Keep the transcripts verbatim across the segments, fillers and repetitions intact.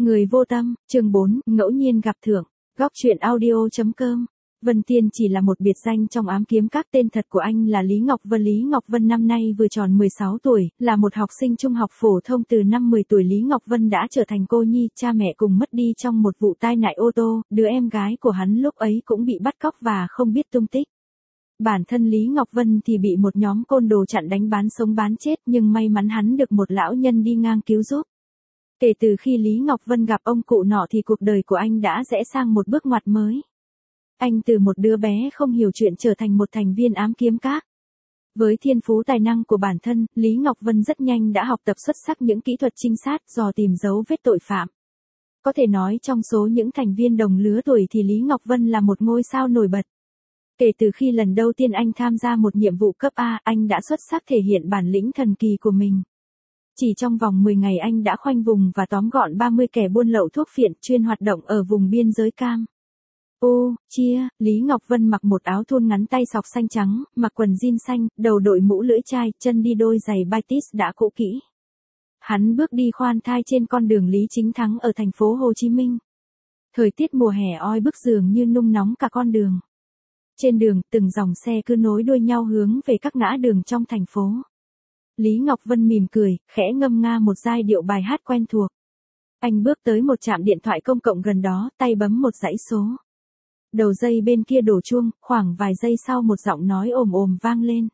Người vô tâm, chương bốn, ngẫu nhiên gặp thưởng. Góc truyện audio.com. Vân Tiên chỉ là một biệt danh trong ám kiếm các, tên thật của anh là Lý Ngọc Vân. Lý Ngọc Vân năm nay vừa tròn mười sáu tuổi, là một học sinh trung học phổ thông. Từ năm mười tuổi Lý Ngọc Vân đã trở thành cô nhi, cha mẹ cùng mất đi trong một vụ tai nạn ô tô, đứa em gái của hắn lúc ấy cũng bị bắt cóc và không biết tung tích. Bản thân Lý Ngọc Vân thì bị một nhóm côn đồ chặn đánh bán sống bán chết, nhưng may mắn hắn được một lão nhân đi ngang cứu giúp. Kể từ khi Lý Ngọc Vân gặp ông cụ nọ thì cuộc đời của anh đã rẽ sang một bước ngoặt mới. Anh từ một đứa bé không hiểu chuyện trở thành một thành viên ám kiếm các. Với thiên phú tài năng của bản thân, Lý Ngọc Vân rất nhanh đã học tập xuất sắc những kỹ thuật trinh sát, dò tìm dấu vết tội phạm. Có thể nói trong số những thành viên đồng lứa tuổi thì Lý Ngọc Vân là một ngôi sao nổi bật. Kể từ khi lần đầu tiên anh tham gia một nhiệm vụ cấp A, anh đã xuất sắc thể hiện bản lĩnh thần kỳ của mình. Chỉ trong vòng mười ngày anh đã khoanh vùng và tóm gọn ba mươi kẻ buôn lậu thuốc phiện chuyên hoạt động ở vùng biên giới Cam. Ô, chia, Lý Ngọc Vân mặc một áo thun ngắn tay sọc xanh trắng, mặc quần jean xanh, đầu đội mũ lưỡi chai, chân đi đôi giày Batis đã cũ kỹ. Hắn bước đi khoan thai trên con đường Lý Chính Thắng ở thành phố Hồ Chí Minh. Thời tiết mùa hè oi bức dường như nung nóng cả con đường. Trên đường, từng dòng xe cứ nối đuôi nhau hướng về các ngã đường trong thành phố. Lý Ngọc Vân mỉm cười, khẽ ngâm nga một giai điệu bài hát quen thuộc. Anh bước tới một trạm điện thoại công cộng gần đó, tay bấm một dãy số. Đầu dây bên kia đổ chuông, khoảng vài giây sau một giọng nói ồm ồm vang lên.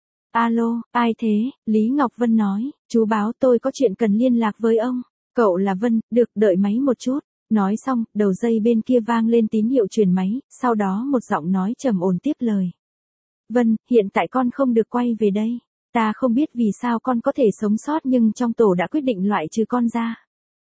Alo, ai thế? Lý Ngọc Vân nói, chú báo tôi có chuyện cần liên lạc với ông. Cậu là Vân, được, đợi máy một chút. Nói xong, đầu dây bên kia vang lên tín hiệu truyền máy, sau đó một giọng nói trầm ổn tiếp lời. Vân, hiện tại con không được quay về đây. Ta không biết vì sao con có thể sống sót nhưng trong tổ đã quyết định loại trừ con ra.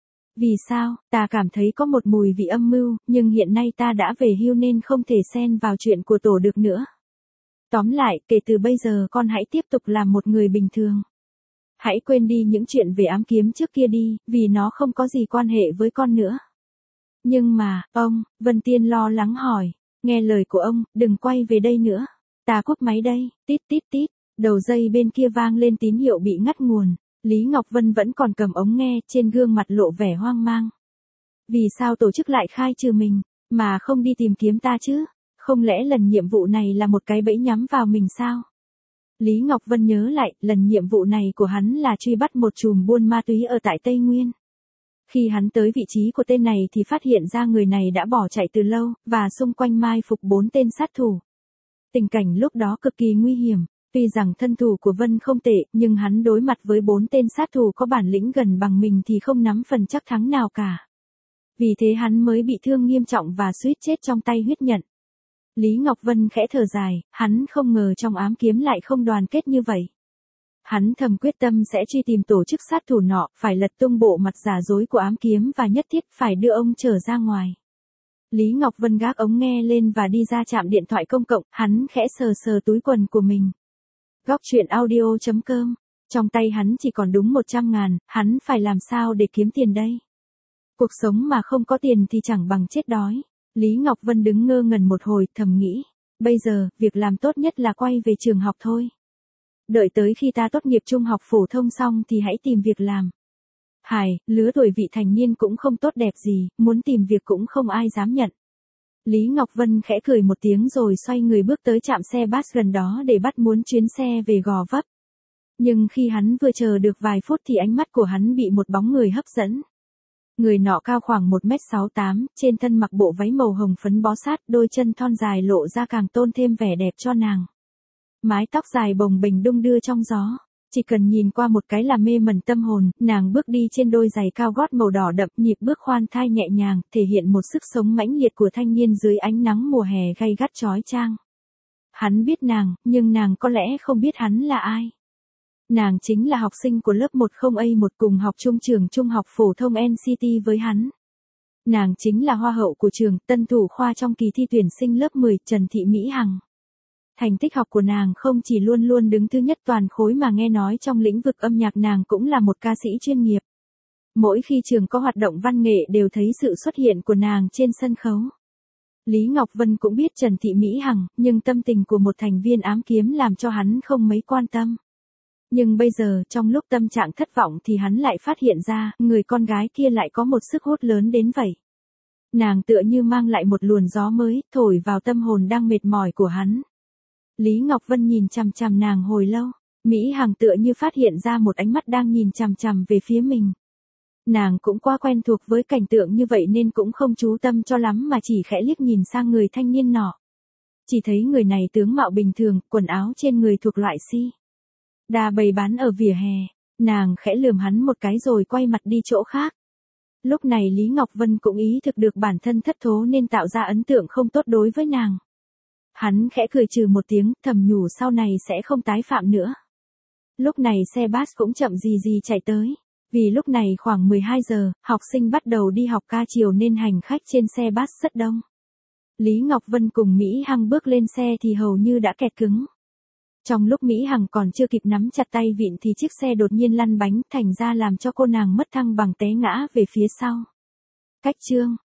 Vì sao? Ta cảm thấy có một mùi vị âm mưu, nhưng hiện nay ta đã về hưu nên không thể xen vào chuyện của tổ được nữa. Tóm lại, kể từ bây giờ con hãy tiếp tục làm một người bình thường. Hãy quên đi những chuyện về ám kiếm trước kia đi, vì nó không có gì quan hệ với con nữa. Nhưng mà, ông, Vân Tiên lo lắng hỏi, nghe lời của ông, đừng quay về đây nữa. Ta cúp máy đây, tít tít tít, đầu dây bên kia vang lên tín hiệu bị ngắt nguồn. Lý Ngọc Vân vẫn còn cầm ống nghe, trên gương mặt lộ vẻ hoang mang. Vì sao tổ chức lại khai trừ mình, mà không đi tìm kiếm ta chứ? Không lẽ lần nhiệm vụ này là một cái bẫy nhắm vào mình sao? Lý Ngọc Vân nhớ lại, lần nhiệm vụ này của hắn là truy bắt một trùm buôn ma túy ở tại Tây Nguyên. Khi hắn tới vị trí của tên này thì phát hiện ra người này đã bỏ chạy từ lâu, và xung quanh mai phục bốn tên sát thủ. Tình cảnh lúc đó cực kỳ nguy hiểm. Tuy rằng thân thủ của Vân không tệ, nhưng hắn đối mặt với bốn tên sát thủ có bản lĩnh gần bằng mình thì không nắm phần chắc thắng nào cả. Vì thế hắn mới bị thương nghiêm trọng và suýt chết trong tay huyết nhận. Lý Ngọc Vân khẽ thở dài, hắn không ngờ trong ám kiếm lại không đoàn kết như vậy. Hắn thầm quyết tâm sẽ truy tìm tổ chức sát thủ nọ, phải lật tung bộ mặt giả dối của ám kiếm và nhất thiết phải đưa ông trở ra ngoài. Lý Ngọc Vân gác ống nghe lên và đi ra trạm điện thoại công cộng, hắn khẽ sờ sờ túi quần của mình. Góc truyện audio.com. Trong tay hắn chỉ còn đúng một trăm ngàn, hắn phải làm sao để kiếm tiền đây? Cuộc sống mà không có tiền thì chẳng bằng chết đói. Lý Ngọc Vân đứng ngơ ngẩn một hồi, thầm nghĩ. Bây giờ, việc làm tốt nhất là quay về trường học thôi. Đợi tới khi ta tốt nghiệp trung học phổ thông xong thì hãy tìm việc làm. Hài, lứa tuổi vị thành niên cũng không tốt đẹp gì, muốn tìm việc cũng không ai dám nhận. Lý Ngọc Vân khẽ cười một tiếng rồi xoay người bước tới trạm xe bus gần đó để bắt muốn chuyến xe về Gò Vấp. Nhưng khi hắn vừa chờ được vài phút thì ánh mắt của hắn bị một bóng người hấp dẫn. Người nọ cao khoảng một mét sáu mươi tám, trên thân mặc bộ váy màu hồng phấn bó sát, đôi chân thon dài lộ ra càng tôn thêm vẻ đẹp cho nàng. Mái tóc dài bồng bềnh đung đưa trong gió. Chỉ cần nhìn qua một cái là mê mẩn tâm hồn, nàng bước đi trên đôi giày cao gót màu đỏ đậm, nhịp bước khoan thai nhẹ nhàng, thể hiện một sức sống mãnh liệt của thanh niên dưới ánh nắng mùa hè gay gắt chói chang. Hắn biết nàng, nhưng nàng có lẽ không biết hắn là ai. Nàng chính là học sinh của lớp một không A một cùng học chung trường trung học phổ thông en xê tê với hắn. Nàng chính là hoa hậu của trường, tân thủ khoa trong kỳ thi tuyển sinh lớp mười, Trần Thị Mỹ Hằng. Thành tích học của nàng không chỉ luôn luôn đứng thứ nhất toàn khối mà nghe nói trong lĩnh vực âm nhạc nàng cũng là một ca sĩ chuyên nghiệp. Mỗi khi trường có hoạt động văn nghệ đều thấy sự xuất hiện của nàng trên sân khấu. Lý Ngọc Vân cũng biết Trần Thị Mỹ Hằng, nhưng tâm tình của một thành viên ám kiếm làm cho hắn không mấy quan tâm. Nhưng bây giờ trong lúc tâm trạng thất vọng thì hắn lại phát hiện ra, người con gái kia lại có một sức hút lớn đến vậy. Nàng tựa như mang lại một luồng gió mới, thổi vào tâm hồn đang mệt mỏi của hắn. Lý Ngọc Vân nhìn chằm chằm nàng hồi lâu, Mỹ Hằng tựa như phát hiện ra một ánh mắt đang nhìn chằm chằm về phía mình. Nàng cũng quá quen thuộc với cảnh tượng như vậy nên cũng không chú tâm cho lắm mà chỉ khẽ liếc nhìn sang người thanh niên nọ. Chỉ thấy người này tướng mạo bình thường, quần áo trên người thuộc loại si đa bày bán ở vỉa hè, nàng khẽ lườm hắn một cái rồi quay mặt đi chỗ khác. Lúc này Lý Ngọc Vân cũng ý thức được bản thân thất thố nên tạo ra ấn tượng không tốt đối với nàng. Hắn khẽ cười trừ một tiếng, thầm nhủ sau này sẽ không tái phạm nữa. Lúc này xe bus cũng chậm gì gì chạy tới. Vì lúc này khoảng mười hai giờ, học sinh bắt đầu đi học ca chiều nên hành khách trên xe bus rất đông. Lý Ngọc Vân cùng Mỹ Hằng bước lên xe thì hầu như đã kẹt cứng. Trong lúc Mỹ Hằng còn chưa kịp nắm chặt tay vịn thì chiếc xe đột nhiên lăn bánh thành ra làm cho cô nàng mất thăng bằng té ngã về phía sau. Cách chương